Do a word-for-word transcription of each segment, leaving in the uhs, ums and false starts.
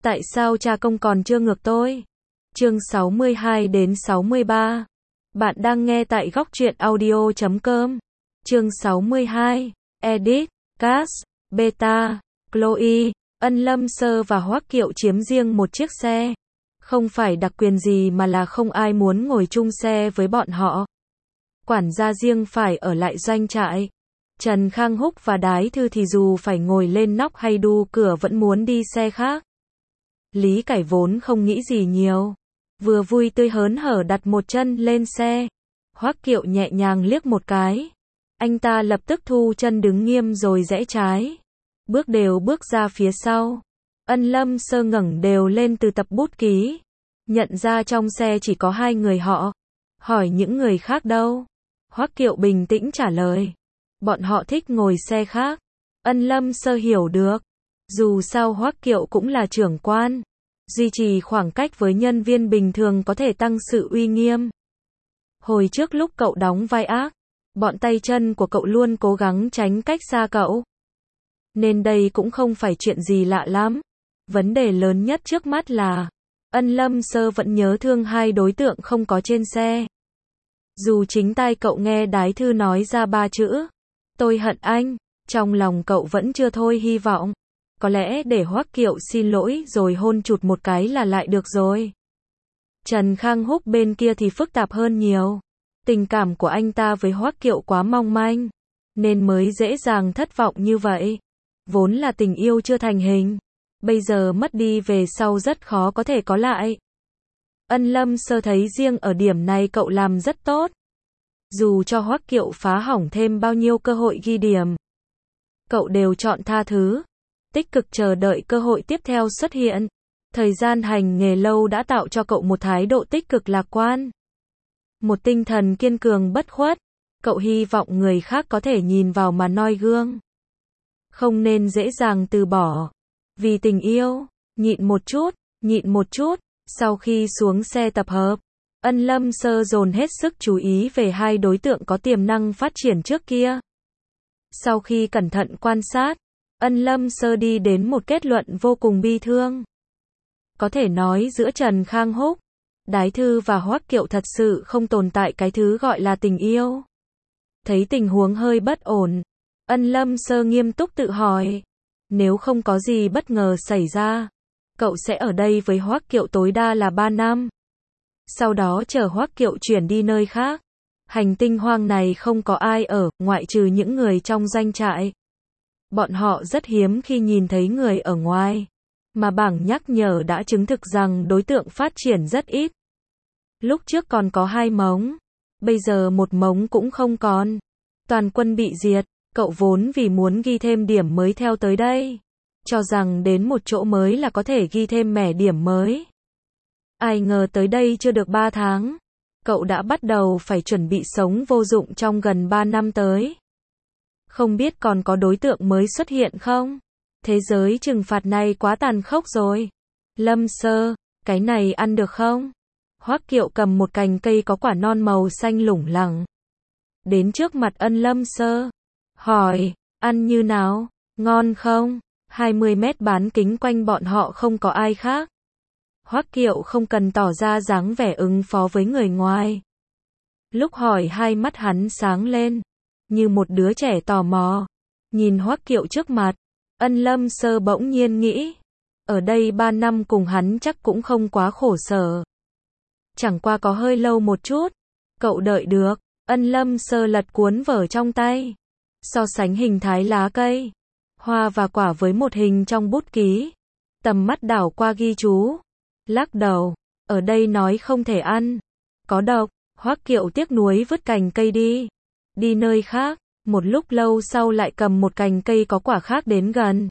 Tại sao cha công còn chưa ngược tôi? Chương sáu mươi hai đến sáu mươi ba. Bạn đang nghe tại góc truyện audio chấm com. Chương sáu mươi hai. Edit, Cast, Beta, Chloe, Ân Lâm Sơ và Hoắc Kiệu chiếm riêng một chiếc xe. Không phải đặc quyền gì mà là không ai muốn ngồi chung xe với bọn họ. Quản gia riêng phải ở lại doanh trại. Trần Khang Húc và Đái Thư thì dù phải ngồi lên nóc hay đu cửa vẫn muốn đi xe khác. Lý Cải vốn không nghĩ gì nhiều, vừa vui tươi hớn hở đặt một chân lên xe. Hoắc Kiệu nhẹ nhàng liếc một cái, anh ta lập tức thu chân đứng nghiêm rồi rẽ trái, bước đều bước ra phía sau. Ân Lâm Sơ ngẩng đều lên từ tập bút ký, nhận ra trong xe chỉ có hai người họ, hỏi những người khác đâu. Hoắc Kiệu bình tĩnh trả lời, bọn họ thích ngồi xe khác. Ân Lâm Sơ hiểu được, dù sao Hoắc Kiệu cũng là trưởng quan, duy trì khoảng cách với nhân viên bình thường có thể tăng sự uy nghiêm. Hồi trước lúc cậu đóng vai ác, bọn tay chân của cậu luôn cố gắng tránh cách xa cậu. Nên đây cũng không phải chuyện gì lạ lắm. Vấn đề lớn nhất trước mắt là, Ân Lâm Sơ vẫn nhớ thương hai đối tượng không có trên xe. Dù chính tai cậu nghe Đái Thư nói ra ba chữ, tôi hận anh, trong lòng cậu vẫn chưa thôi hy vọng. Có lẽ để Hoắc Kiệu xin lỗi rồi hôn chụt một cái là lại được rồi. Trần Khang Húc bên kia thì phức tạp hơn nhiều. Tình cảm của anh ta với Hoắc Kiệu quá mong manh, nên mới dễ dàng thất vọng như vậy. Vốn là tình yêu chưa thành hình, bây giờ mất đi về sau rất khó có thể có lại. Ân Lâm Sơ thấy riêng ở điểm này cậu làm rất tốt. Dù cho Hoắc Kiệu phá hỏng thêm bao nhiêu cơ hội ghi điểm, cậu đều chọn tha thứ, tích cực chờ đợi cơ hội tiếp theo xuất hiện. Thời gian hành nghề lâu đã tạo cho cậu một thái độ tích cực lạc quan, một tinh thần kiên cường bất khuất. Cậu hy vọng người khác có thể nhìn vào mà noi gương, không nên dễ dàng từ bỏ. Vì tình yêu, nhịn một chút, nhịn một chút. Sau khi xuống xe tập hợp, Ân Lâm Sơ dồn hết sức chú ý về hai đối tượng có tiềm năng phát triển trước kia. Sau khi cẩn thận quan sát, Ân Lâm Sơ đi đến một kết luận vô cùng bi thương. Có thể nói giữa Trần Khang Húc, Đái Thư và Hoắc Kiệu thật sự không tồn tại cái thứ gọi là tình yêu. Thấy tình huống hơi bất ổn, Ân Lâm Sơ nghiêm túc tự hỏi, nếu không có gì bất ngờ xảy ra, cậu sẽ ở đây với Hoắc Kiệu tối đa là ba năm. Sau đó chờ Hoắc Kiệu chuyển đi nơi khác. Hành tinh hoang này không có ai ở, ngoại trừ những người trong doanh trại. Bọn họ rất hiếm khi nhìn thấy người ở ngoài, mà bảng nhắc nhở đã chứng thực rằng đối tượng phát triển rất ít. Lúc trước còn có hai mống, bây giờ một mống cũng không còn. Toàn quân bị diệt, cậu vốn vì muốn ghi thêm điểm mới theo tới đây, cho rằng đến một chỗ mới là có thể ghi thêm mẻ điểm mới. Ai ngờ tới đây chưa được ba tháng, cậu đã bắt đầu phải chuẩn bị sống vô dụng trong gần ba năm tới. Không biết còn có đối tượng mới xuất hiện không? Thế giới trừng phạt này quá tàn khốc rồi. Lâm Sơ, cái này ăn được không? Hoắc Kiệu cầm một cành cây có quả non màu xanh lủng lẳng, đến trước mặt Ân Lâm Sơ, hỏi, ăn như nào? Ngon không? hai mươi mét bán kính quanh bọn họ không có ai khác. Hoắc Kiệu không cần tỏ ra dáng vẻ ứng phó với người ngoài. Lúc hỏi hai mắt hắn sáng lên, như một đứa trẻ tò mò. Nhìn Hoắc Kiệu trước mặt, Ân Lâm Sơ bỗng nhiên nghĩ, ở đây ba năm cùng hắn chắc cũng không quá khổ sở. Chẳng qua có hơi lâu một chút. Cậu đợi được. Ân Lâm Sơ lật cuốn vở trong tay, so sánh hình thái lá cây, hoa và quả với một hình trong bút ký. Tầm mắt đảo qua ghi chú, lắc đầu, ở đây nói không thể ăn, có độc. Hoắc Kiệu tiếc nuối vứt cành cây đi, đi nơi khác. Một lúc lâu sau lại cầm một cành cây có quả khác đến gần.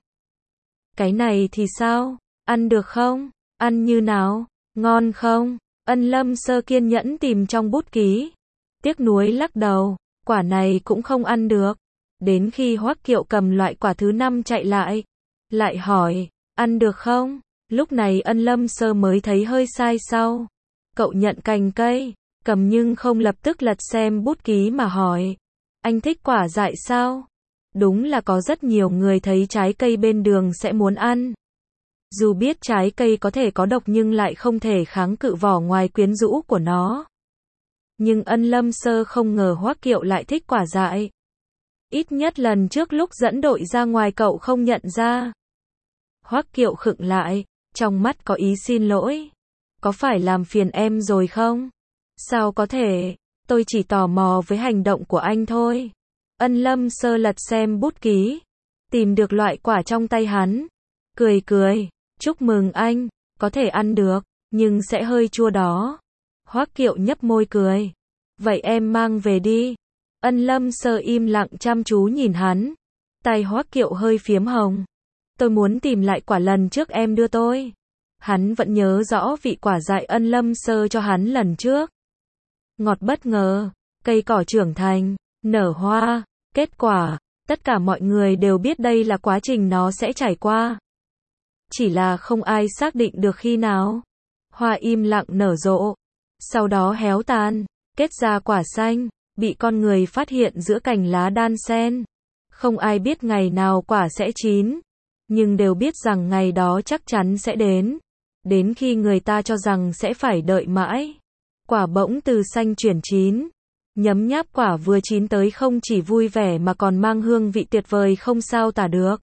Cái này thì sao? Ăn được không? Ăn như nào? Ngon không? Ân Lâm Sơ kiên nhẫn tìm trong bút ký, tiếc nuối lắc đầu, quả này cũng không ăn được. Đến khi Hoắc Kiệu cầm loại quả thứ năm chạy lại, lại hỏi, ăn được không? Lúc này Ân Lâm Sơ mới thấy hơi sai sau. Cậu nhận cành cây, cầm nhưng không lập tức lật xem bút ký mà hỏi, anh thích quả dại sao? Đúng là có rất nhiều người thấy trái cây bên đường sẽ muốn ăn. Dù biết trái cây có thể có độc nhưng lại không thể kháng cự vỏ ngoài quyến rũ của nó. Nhưng Ân Lâm Sơ không ngờ Hoắc Kiệu lại thích quả dại. Ít nhất lần trước lúc dẫn đội ra ngoài cậu không nhận ra. Hoắc Kiệu khựng lại, trong mắt có ý xin lỗi. Có phải làm phiền em rồi không? Sao có thể, tôi chỉ tò mò với hành động của anh thôi. Ân Lâm Sơ lật xem bút ký, tìm được loại quả trong tay hắn. Cười cười, chúc mừng anh, có thể ăn được, nhưng sẽ hơi chua đó. Hoắc Kiệu nhấp môi cười. Vậy em mang về đi. Ân Lâm Sơ im lặng chăm chú nhìn hắn. Tay Hoắc Kiệu hơi phiếm hồng. Tôi muốn tìm lại quả lần trước em đưa tôi. Hắn vẫn nhớ rõ vị quả dại Ân Lâm Sơ cho hắn lần trước. Ngọt bất ngờ, cây cỏ trưởng thành, nở hoa, kết quả, tất cả mọi người đều biết đây là quá trình nó sẽ trải qua. Chỉ là không ai xác định được khi nào. Hoa im lặng nở rộ, sau đó héo tàn, kết ra quả xanh, bị con người phát hiện giữa cành lá đan xen. Không ai biết ngày nào quả sẽ chín, nhưng đều biết rằng ngày đó chắc chắn sẽ đến. Đến khi người ta cho rằng sẽ phải đợi mãi, quả bỗng từ xanh chuyển chín. Nhấm nháp quả vừa chín tới không chỉ vui vẻ mà còn mang hương vị tuyệt vời không sao tả được.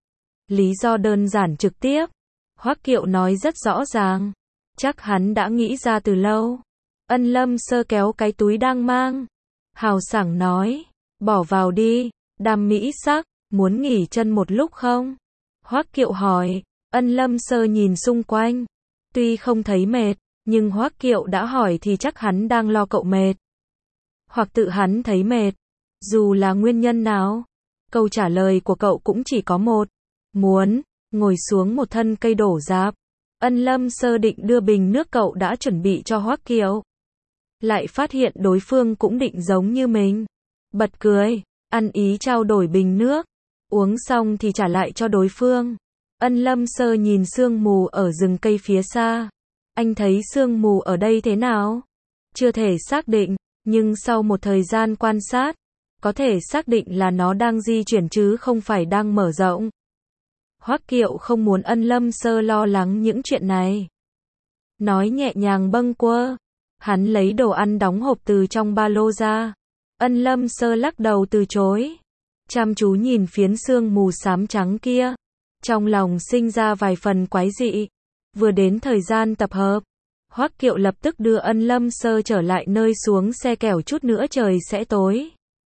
Lý do đơn giản trực tiếp. Hoắc Kiệu nói rất rõ ràng. Chắc hắn đã nghĩ ra từ lâu. Ân Lâm Sơ kéo cái túi đang mang. Hào sảng nói. Bỏ vào đi, đam mỹ sắc, muốn nghỉ chân một lúc không? Hoắc Kiệu hỏi. Ân Lâm Sơ nhìn xung quanh. Tuy không thấy mệt, nhưng Hoắc Kiệu đã hỏi thì chắc hắn đang lo cậu mệt. Hoặc tự hắn thấy mệt. Dù là nguyên nhân nào, câu trả lời của cậu cũng chỉ có một. Muốn, ngồi xuống một thân cây đổ rạp. Ân Lâm Sơ định đưa bình nước cậu đã chuẩn bị cho Hoắc Kiệu. Lại phát hiện đối phương cũng định giống như mình. Bật cười, ăn ý trao đổi bình nước. Uống xong thì trả lại cho đối phương. Ân Lâm Sơ nhìn sương mù ở rừng cây phía xa. Anh thấy sương mù ở đây thế nào? Chưa thể xác định, nhưng sau một thời gian quan sát, có thể xác định là nó đang di chuyển chứ không phải đang mở rộng. Hoắc Kiệu không muốn Ân Lâm Sơ lo lắng những chuyện này. Nói nhẹ nhàng bâng quơ. Hắn lấy đồ ăn đóng hộp từ trong ba lô ra. Ân Lâm Sơ lắc đầu từ chối. Chăm chú nhìn phiến sương mù xám trắng kia. Trong lòng sinh ra vài phần quái dị. Vừa đến thời gian tập hợp, Hoắc Kiệu lập tức đưa Ân Lâm Sơ trở lại nơi xuống xe kẻo chút nữa trời sẽ tối.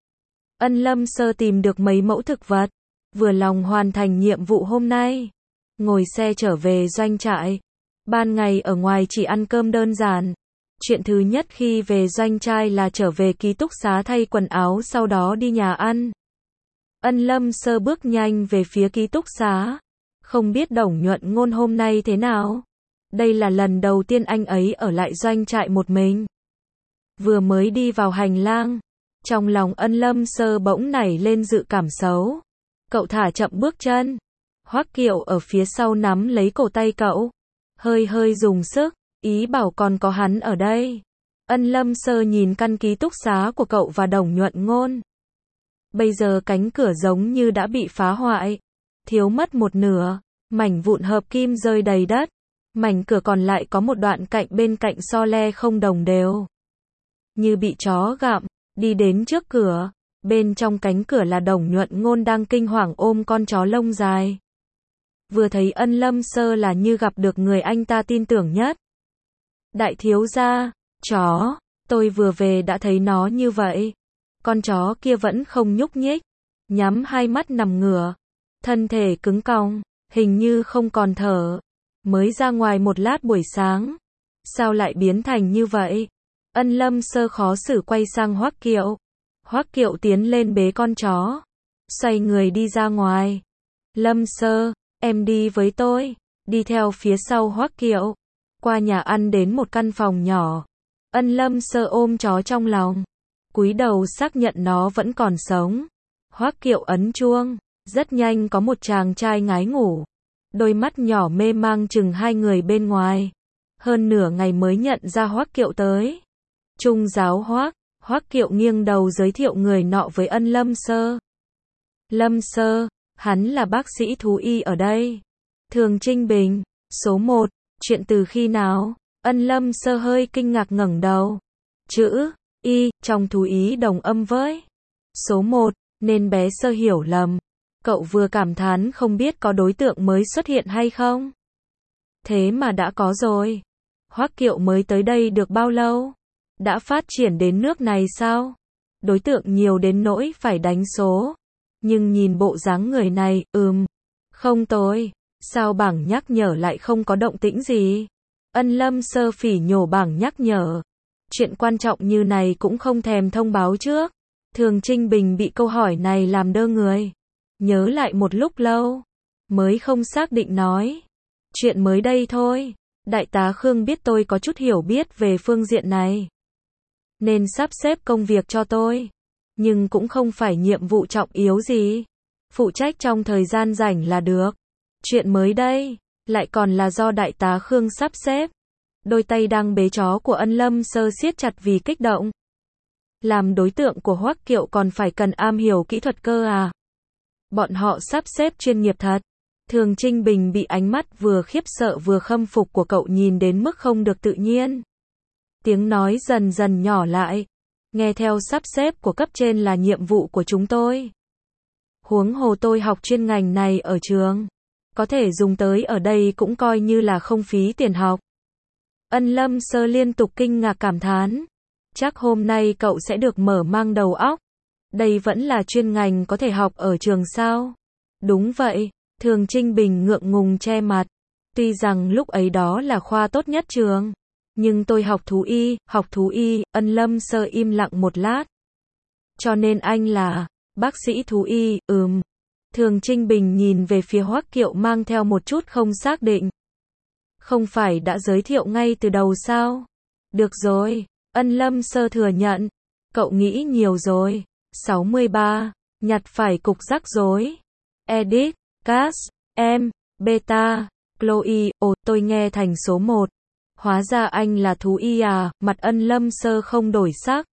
Ân Lâm Sơ tìm được mấy mẫu thực vật, vừa lòng hoàn thành nhiệm vụ hôm nay. Ngồi xe trở về doanh trại. Ban ngày ở ngoài chỉ ăn cơm đơn giản. Chuyện thứ nhất khi về doanh trại là trở về ký túc xá thay quần áo sau đó đi nhà ăn. Ân Lâm Sơ bước nhanh về phía ký túc xá. Không biết Đồng Nhuận Ngôn hôm nay thế nào? Đây là lần đầu tiên anh ấy ở lại doanh trại một mình. Vừa mới đi vào hành lang, trong lòng Ân Lâm Sơ bỗng nảy lên dự cảm xấu. Cậu thả chậm bước chân. Hoắc Kiệu ở phía sau nắm lấy cổ tay cậu. Hơi hơi dùng sức, ý bảo còn có hắn ở đây. Ân Lâm Sơ nhìn căn ký túc xá của cậu và Đồng Nhuận Ngôn. Bây giờ cánh cửa giống như đã bị phá hoại. Thiếu mất một nửa, mảnh vụn hợp kim rơi đầy đất. Mảnh cửa còn lại có một đoạn cạnh bên cạnh so le không đồng đều. Như bị chó gặm, đi đến trước cửa. Bên trong cánh cửa là Đồng Nhuận Ngôn đang kinh hoàng ôm con chó lông dài. Vừa thấy Ân Lâm Sơ là như gặp được người anh ta tin tưởng nhất. Đại thiếu gia, chó, tôi vừa về đã thấy nó như vậy. Con chó kia vẫn không nhúc nhích, nhắm hai mắt nằm ngửa, thân thể cứng cong, hình như không còn thở. Mới ra ngoài một lát buổi sáng, sao lại biến thành như vậy? Ân Lâm Sơ khó xử quay sang Hoắc Kiệu. Hoắc Kiệu tiến lên bế con chó, xoay người đi ra ngoài. Lâm Sơ, em đi với tôi. Đi theo phía sau Hoắc Kiệu, qua nhà ăn đến một căn phòng nhỏ. Ân Lâm Sơ ôm chó trong lòng, cúi đầu xác nhận nó vẫn còn sống. Hoắc Kiệu ấn chuông, rất nhanh có một chàng trai ngái ngủ. Đôi mắt nhỏ mê mang chừng hai người bên ngoài. Hơn nửa ngày mới nhận ra Hoắc Kiệu tới. Trung giáo Hoắc. Hoắc Kiệu nghiêng đầu giới thiệu người nọ với Ân Lâm Sơ. Lâm Sơ, hắn là bác sĩ thú y ở đây. Thường Trinh Bình. Số một, chuyện từ khi nào? Ân Lâm Sơ hơi kinh ngạc ngẩng đầu. Chữ Y trong thú ý đồng âm với số một, nên bé Sơ hiểu lầm. Cậu vừa cảm thán không biết có đối tượng mới xuất hiện hay không. Thế mà đã có rồi. Hoắc Kiệu mới tới đây được bao lâu? Đã phát triển đến nước này sao? Đối tượng nhiều đến nỗi phải đánh số. Nhưng nhìn bộ dáng người này, ừm, không tồi. Sao bảng nhắc nhở lại không có động tĩnh gì? Ân Lâm Sơ phỉ nhổ bảng nhắc nhở. Chuyện quan trọng như này cũng không thèm thông báo trước. Thường Trinh Bình bị câu hỏi này làm đơ người. Nhớ lại một lúc lâu. Mới không xác định nói. Chuyện mới đây thôi. Đại tá Khương biết tôi có chút hiểu biết về phương diện này. Nên sắp xếp công việc cho tôi. Nhưng cũng không phải nhiệm vụ trọng yếu gì. Phụ trách trong thời gian rảnh là được. Chuyện mới đây, lại còn là do đại tá Khương sắp xếp. Đôi tay đang bế chó của Ân Lâm Sơ siết chặt vì kích động. Làm đối tượng của Hoắc Kiệu còn phải cần am hiểu kỹ thuật cơ à? Bọn họ sắp xếp chuyên nghiệp thật. Thường Trinh Bình bị ánh mắt vừa khiếp sợ vừa khâm phục của cậu nhìn đến mức không được tự nhiên. Tiếng nói dần dần nhỏ lại. Nghe theo sắp xếp của cấp trên là nhiệm vụ của chúng tôi. Huống hồ tôi học chuyên ngành này ở trường. Có thể dùng tới ở đây cũng coi như là không phí tiền học. Ân Lâm Sơ liên tục kinh ngạc cảm thán. Chắc hôm nay cậu sẽ được mở mang đầu óc. Đây vẫn là chuyên ngành có thể học ở trường sao? Đúng vậy, Thường Trinh Bình ngượng ngùng che mặt. Tuy rằng lúc ấy đó là khoa tốt nhất trường. Nhưng tôi học thú y, học thú y, Ân Lâm Sơ im lặng một lát. Cho nên anh là bác sĩ thú y, ừm. Thường Trinh Bình nhìn về phía Hoắc Kiệu mang theo một chút không xác định. Không phải đã giới thiệu ngay từ đầu sao? Được rồi, Ân Lâm Sơ thừa nhận. Cậu nghĩ nhiều rồi. sáu mươi ba, nhặt phải cục rắc rối. Edit, Cass, em, Beta, Chloe, ồ tôi nghe thành số một. Hóa ra anh là thú y à, mặt Ân Lâm Sơ không đổi sắc.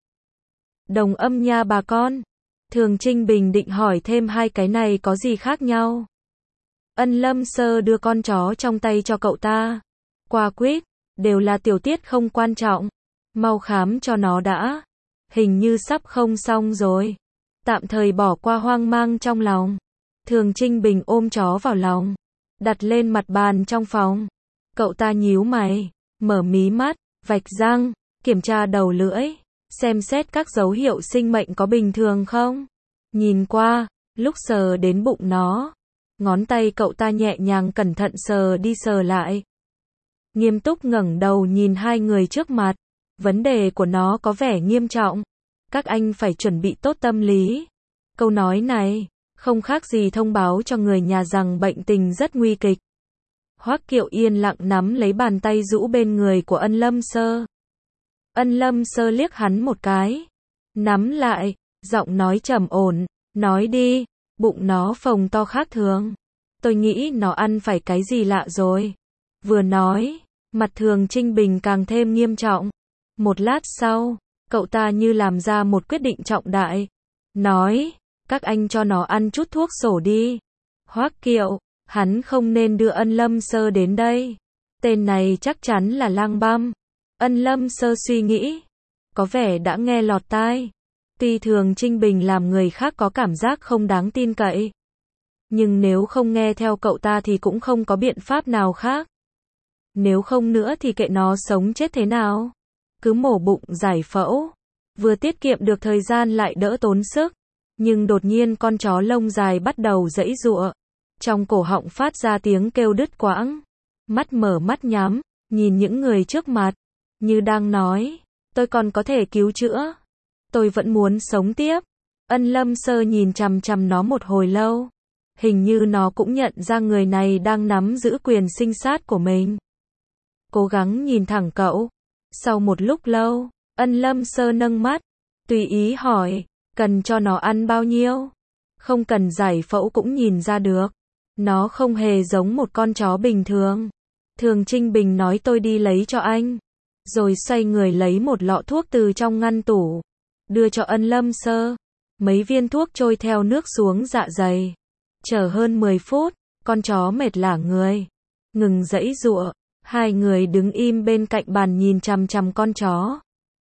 Đồng âm nha bà con. Thường Trinh Bình định hỏi thêm hai cái này có gì khác nhau. Ân Lâm Sơ đưa con chó trong tay cho cậu ta. Qua quýt, đều là tiểu tiết không quan trọng. Mau khám cho nó đã. Hình như sắp không xong rồi. Tạm thời bỏ qua hoang mang trong lòng. Thường Trinh Bình ôm chó vào lòng. Đặt lên mặt bàn trong phòng. Cậu ta nhíu mày. Mở mí mắt, vạch răng, kiểm tra đầu lưỡi. Xem xét các dấu hiệu sinh mệnh có bình thường không. Nhìn qua, lúc sờ đến bụng nó. Ngón tay cậu ta nhẹ nhàng cẩn thận sờ đi sờ lại. Nghiêm túc ngẩng đầu nhìn hai người trước mặt. Vấn đề của nó có vẻ nghiêm trọng. Các anh phải chuẩn bị tốt tâm lý. Câu nói này, không khác gì thông báo cho người nhà rằng bệnh tình rất nguy kịch. Hoắc Kiệu yên lặng nắm lấy bàn tay rũ bên người của Ân Lâm Sơ. Ân Lâm Sơ liếc hắn một cái. Nắm lại, giọng nói trầm ổn. Nói đi, bụng nó phồng to khác thường. Tôi nghĩ nó ăn phải cái gì lạ rồi. Vừa nói, mặt Thường Trinh Bình càng thêm nghiêm trọng. Một lát sau, cậu ta như làm ra một quyết định trọng đại. Nói, các anh cho nó ăn chút thuốc sổ đi. Hoắc Kiệu, hắn không nên đưa Ân Lâm Sơ đến đây. Tên này chắc chắn là lang băm. Ân Lâm Sơ suy nghĩ. Có vẻ đã nghe lọt tai. Tuy Thường Trinh Bình làm người khác có cảm giác không đáng tin cậy. Nhưng nếu không nghe theo cậu ta thì cũng không có biện pháp nào khác. Nếu không nữa thì kệ nó sống chết thế nào. Cứ mổ bụng giải phẫu. Vừa tiết kiệm được thời gian lại đỡ tốn sức. Nhưng đột nhiên con chó lông dài bắt đầu giãy giụa. Trong cổ họng phát ra tiếng kêu đứt quãng. Mắt mở mắt nhắm, nhìn những người trước mặt. Như đang nói, tôi còn có thể cứu chữa. Tôi vẫn muốn sống tiếp. Ân Lâm Sơ nhìn chằm chằm nó một hồi lâu. Hình như nó cũng nhận ra người này đang nắm giữ quyền sinh sát của mình. Cố gắng nhìn thẳng cậu. Sau một lúc lâu, Ân Lâm Sơ nâng mắt. Tùy ý hỏi, cần cho nó ăn bao nhiêu? Không cần giải phẫu cũng nhìn ra được. Nó không hề giống một con chó bình thường. Thường Trinh Bình nói tôi đi lấy cho anh. Rồi xoay người lấy một lọ thuốc từ trong ngăn tủ. Đưa cho Ân Lâm Sơ. Mấy viên thuốc trôi theo nước xuống dạ dày. Chờ hơn mười phút, con chó mệt lả người. ngừng giãy giụa. Hai người đứng im bên cạnh bàn nhìn chằm chằm con chó.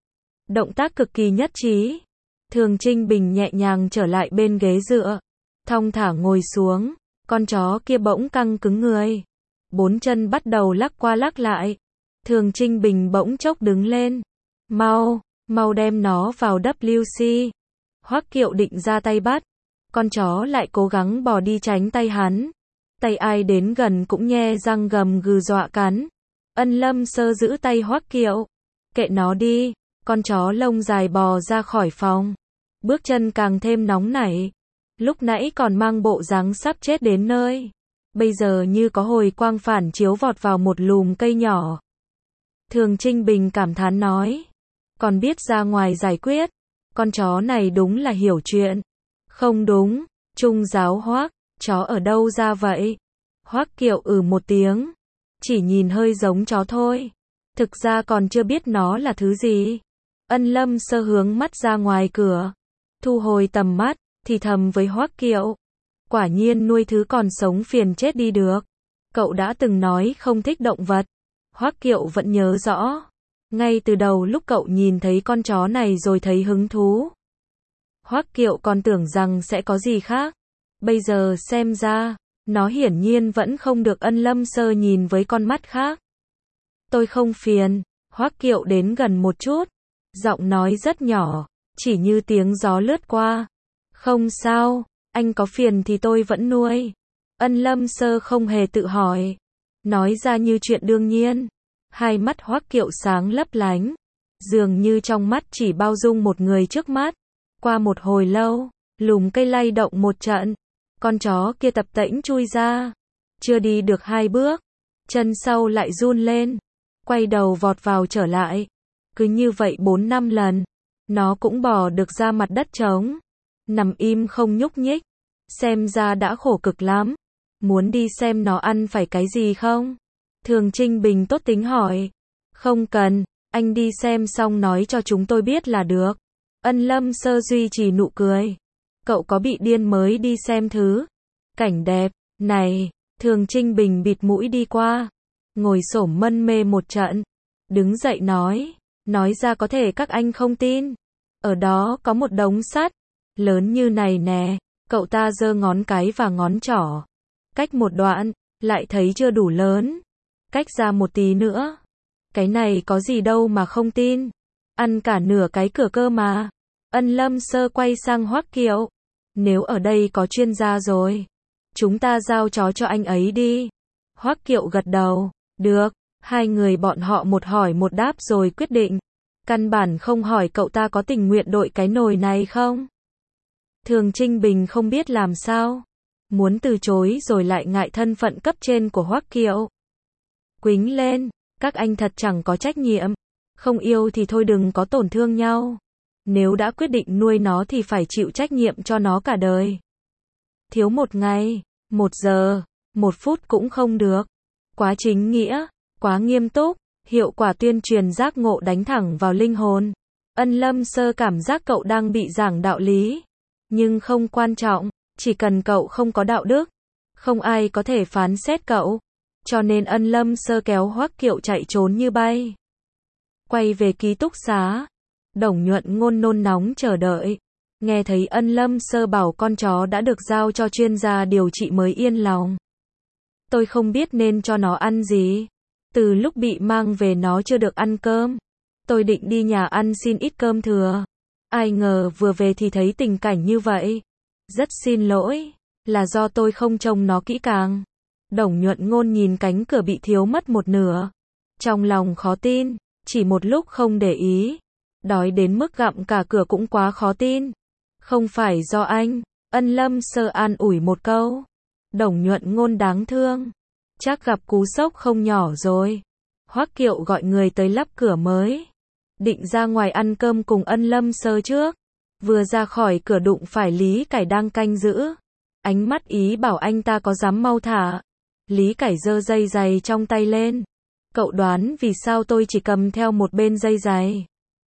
Động tác cực kỳ nhất trí. Thường Trinh Bình nhẹ nhàng trở lại bên ghế dựa, thong thả ngồi xuống, con chó kia bỗng căng cứng người. Bốn chân bắt đầu lắc qua lắc lại. Thường Trinh Bình bỗng chốc đứng lên. Mau, mau đem nó vào vê kép xê. Hoắc Kiệu định ra tay bắt. Con chó lại cố gắng bò đi tránh tay hắn. Tay ai đến gần cũng nhe răng gầm gừ dọa cắn. Ân Lâm Sơ giữ tay Hoắc Kiệu. Kệ nó đi. Con chó lông dài bò ra khỏi phòng. Bước chân càng thêm nóng nảy. Lúc nãy còn mang bộ dáng sắp chết đến nơi. Bây giờ như có hồi quang phản chiếu vọt vào một lùm cây nhỏ. Thường Trinh Bình cảm thán nói. Còn biết ra ngoài giải quyết. Con chó này đúng là hiểu chuyện. Không đúng. Trung giáo Hoắc, chó ở đâu ra vậy? Hoắc Kiệu ừ một tiếng. Chỉ nhìn hơi giống chó thôi. Thực ra còn chưa biết nó là thứ gì. Ân Lâm Sơ hướng mắt ra ngoài cửa. Thu hồi tầm mắt, thì thầm với Hoắc Kiệu. Quả nhiên nuôi thứ còn sống phiền chết đi được. Cậu đã từng nói không thích động vật. Hoắc Kiệu vẫn nhớ rõ. Ngay từ đầu lúc cậu nhìn thấy con chó này rồi thấy hứng thú. Hoắc Kiệu còn tưởng rằng sẽ có gì khác. Bây giờ xem ra, nó hiển nhiên vẫn không được Ân Lâm Sơ nhìn với con mắt khác. Tôi không phiền. Hoắc Kiệu đến gần một chút. Giọng nói rất nhỏ, chỉ như tiếng gió lướt qua. Không sao, anh có phiền thì tôi vẫn nuôi. Ân Lâm Sơ không hề tự hỏi. Nói ra như chuyện đương nhiên. Hai mắt Hoắc Kiệu sáng lấp lánh. Dường như trong mắt chỉ bao dung một người trước mắt. Qua một hồi lâu, lùm cây lay động một trận. Con chó kia tập tễnh chui ra. Chưa đi được hai bước. Chân sau lại run lên. Quay đầu vọt vào trở lại. Cứ như vậy bốn năm lần. Nó cũng bò được ra mặt đất trống. Nằm im không nhúc nhích. Xem ra đã khổ cực lắm. Muốn đi xem nó ăn phải cái gì không? Thường Trinh Bình tốt tính hỏi. Không cần, anh đi xem xong nói cho chúng tôi biết là được. Ân Lâm Sơ duy trì nụ cười. Cậu có bị điên mới đi xem thứ cảnh đẹp này? Thường Trinh Bình bịt mũi đi qua. Ngồi xổm mân mê một trận. Đứng dậy nói. Nói ra có thể các anh không tin. Ở đó có một đống sắt. Lớn như này nè. Cậu ta giơ ngón cái và ngón trỏ. Cách một đoạn. Lại thấy chưa đủ lớn. Cách ra một tí nữa. Cái này có gì đâu mà không tin. Ăn cả nửa cái cửa cơ mà. Ân Lâm Sơ quay sang Hoắc Kiệu. Nếu ở đây có chuyên gia rồi. Chúng ta giao chó cho anh ấy đi. Hoắc Kiệu gật đầu. Được. Hai người bọn họ một hỏi một đáp rồi quyết định. Căn bản không hỏi cậu ta có tình nguyện đội cái nồi này không. Thường Trinh Bình không biết làm sao. Muốn từ chối rồi lại ngại thân phận cấp trên của Hoắc Kiệu. Quýnh lên. Các anh thật chẳng có trách nhiệm. Không yêu thì thôi đừng có tổn thương nhau. Nếu đã quyết định nuôi nó thì phải chịu trách nhiệm cho nó cả đời. Thiếu một ngày, một giờ, một phút cũng không được. Quá chính nghĩa, quá nghiêm túc, hiệu quả tuyên truyền giác ngộ đánh thẳng vào linh hồn. Ân Lâm Sơ cảm giác cậu đang bị giảng đạo lý. Nhưng không quan trọng, chỉ cần cậu không có đạo đức. Không ai có thể phán xét cậu. Cho nên Ân Lâm Sơ kéo Hoắc Kiệu chạy trốn như bay. Quay về ký túc xá. Đồng Nhuận Ngôn nôn nóng chờ đợi. Nghe thấy Ân Lâm Sơ bảo con chó đã được giao cho chuyên gia điều trị mới yên lòng. Tôi không biết nên cho nó ăn gì. Từ lúc bị mang về nó chưa được ăn cơm. Tôi định đi nhà ăn xin ít cơm thừa. Ai ngờ vừa về thì thấy tình cảnh như vậy. Rất xin lỗi. Là do tôi không trông nó kỹ càng. Đồng Nhuận Ngôn nhìn cánh cửa bị thiếu mất một nửa. Trong lòng khó tin. Chỉ một lúc không để ý. Đói đến mức gặm cả cửa cũng quá khó tin. Không phải do anh. Ân Lâm Sơ an ủi một câu. Đồng Nhuận Ngôn đáng thương. Chắc gặp cú sốc không nhỏ rồi. Hoắc Kiệu gọi người tới lắp cửa mới. Định ra ngoài ăn cơm cùng Ân Lâm Sơ trước. Vừa ra khỏi cửa đụng phải Lý Cải đang canh giữ. Ánh mắt ý bảo anh ta có dám mau thả. Lý Cải giơ dây giày trong tay lên. Cậu đoán vì sao tôi chỉ cầm theo một bên dây giày?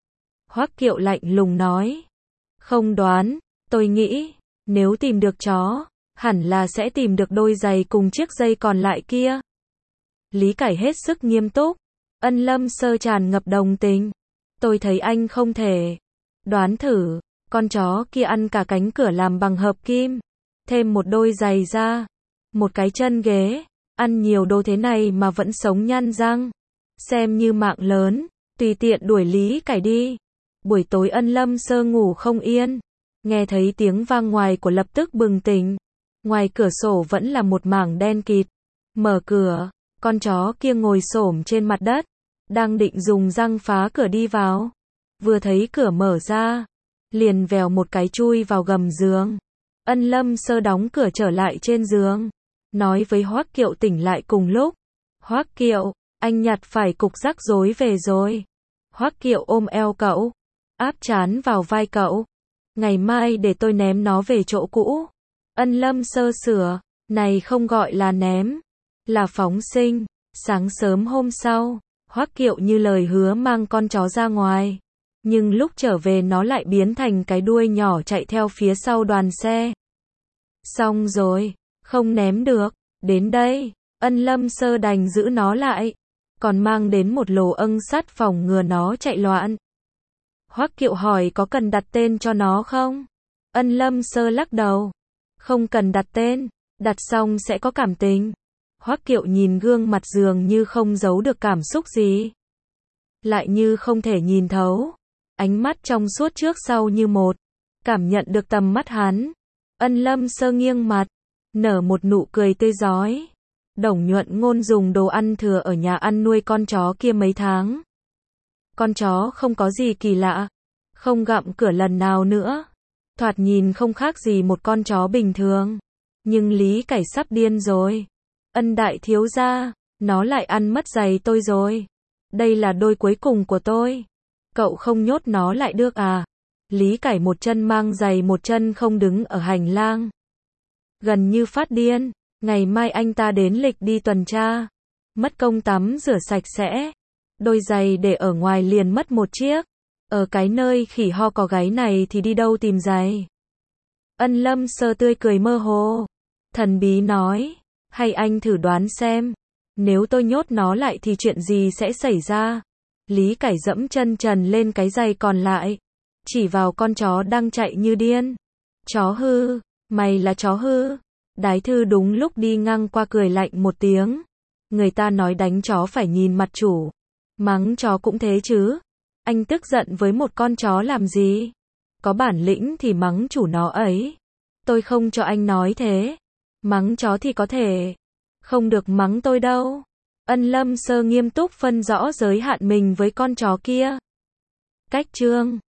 Hoắc Kiệu lạnh lùng nói. Không đoán, tôi nghĩ, nếu tìm được chó, hẳn là sẽ tìm được đôi giày cùng chiếc dây còn lại kia. Lý Cải hết sức nghiêm túc. Ân Lâm Sơ tràn ngập đồng tình. Tôi thấy anh không thể. Đoán thử, con chó kia ăn cả cánh cửa làm bằng hợp kim. Thêm một đôi giày da. Một cái chân ghế. Ăn nhiều đồ thế này mà vẫn sống nhăn răng. Xem như mạng lớn. Tùy tiện đuổi Lý Cải đi. Buổi tối Ân Lâm Sơ ngủ không yên. Nghe thấy tiếng vang ngoài của lập tức bừng tỉnh. Ngoài cửa sổ vẫn là một mảng đen kịt. Mở cửa, con chó kia ngồi xổm trên mặt đất. Đang định dùng răng phá cửa đi vào. Vừa thấy cửa mở ra. Liền vèo một cái chui vào gầm giường. Ân Lâm Sơ đóng cửa trở lại trên giường. Nói với Hoắc Kiệu tỉnh lại cùng lúc. Hoắc Kiệu, anh nhặt phải cục rắc rối về rồi. Hoắc Kiệu ôm eo cậu. Áp trán vào vai cậu. Ngày mai để tôi ném nó về chỗ cũ. Ân Lâm Sơ sửa. Này không gọi là ném. Là phóng sinh. Sáng sớm hôm sau, Hoắc Kiệu như lời hứa mang con chó ra ngoài. Nhưng lúc trở về nó lại biến thành cái đuôi nhỏ chạy theo phía sau đoàn xe. Xong rồi. Không ném được. Đến đây, Ân Lâm Sơ đành giữ nó lại. Còn mang đến một lồ âng sắt phòng ngừa nó chạy loạn. Hoắc Kiệu hỏi có cần đặt tên cho nó không? Ân Lâm Sơ lắc đầu. Không cần đặt tên. Đặt xong sẽ có cảm tình. Hoắc Kiệu nhìn gương mặt dường như không giấu được cảm xúc gì. Lại như không thể nhìn thấu. Ánh mắt trong suốt trước sau như một. Cảm nhận được tầm mắt hắn. Ân Lâm Sơ nghiêng mặt. Nở một nụ cười tươi rói. Đồng Nhuận Ngôn dùng đồ ăn thừa ở nhà ăn nuôi con chó kia mấy tháng. Con chó không có gì kỳ lạ. Không gặm cửa lần nào nữa. Thoạt nhìn không khác gì một con chó bình thường. Nhưng Lý Cải sắp điên rồi. Ân đại thiếu gia, nó lại ăn mất giày tôi rồi. Đây là đôi cuối cùng của tôi. Cậu không nhốt nó lại được à? Lý Cải một chân mang giày một chân không đứng ở hành lang. Gần như phát điên. Ngày mai anh ta đến lịch đi tuần tra. Mất công tắm rửa sạch sẽ. Đôi giày để ở ngoài liền mất một chiếc. Ở cái nơi khỉ ho có gáy này thì đi đâu tìm giày? Ân Lâm Sơ tươi cười mơ hồ. Thần bí nói. Hay anh thử đoán xem. Nếu tôi nhốt nó lại thì chuyện gì sẽ xảy ra? Lý Cải dẫm chân trần lên cái giày còn lại. Chỉ vào con chó đang chạy như điên. Chó hư. Mày là chó hư. Đái Thư đúng lúc đi ngang qua cười lạnh một tiếng. Người ta nói đánh chó phải nhìn mặt chủ. Mắng chó cũng thế chứ. Anh tức giận với một con chó làm gì? Có bản lĩnh thì mắng chủ nó ấy. Tôi không cho anh nói thế. Mắng chó thì có thể. Không được mắng tôi đâu. Ân Lâm Sơ nghiêm túc phân rõ giới hạn mình với con chó kia. Cách chương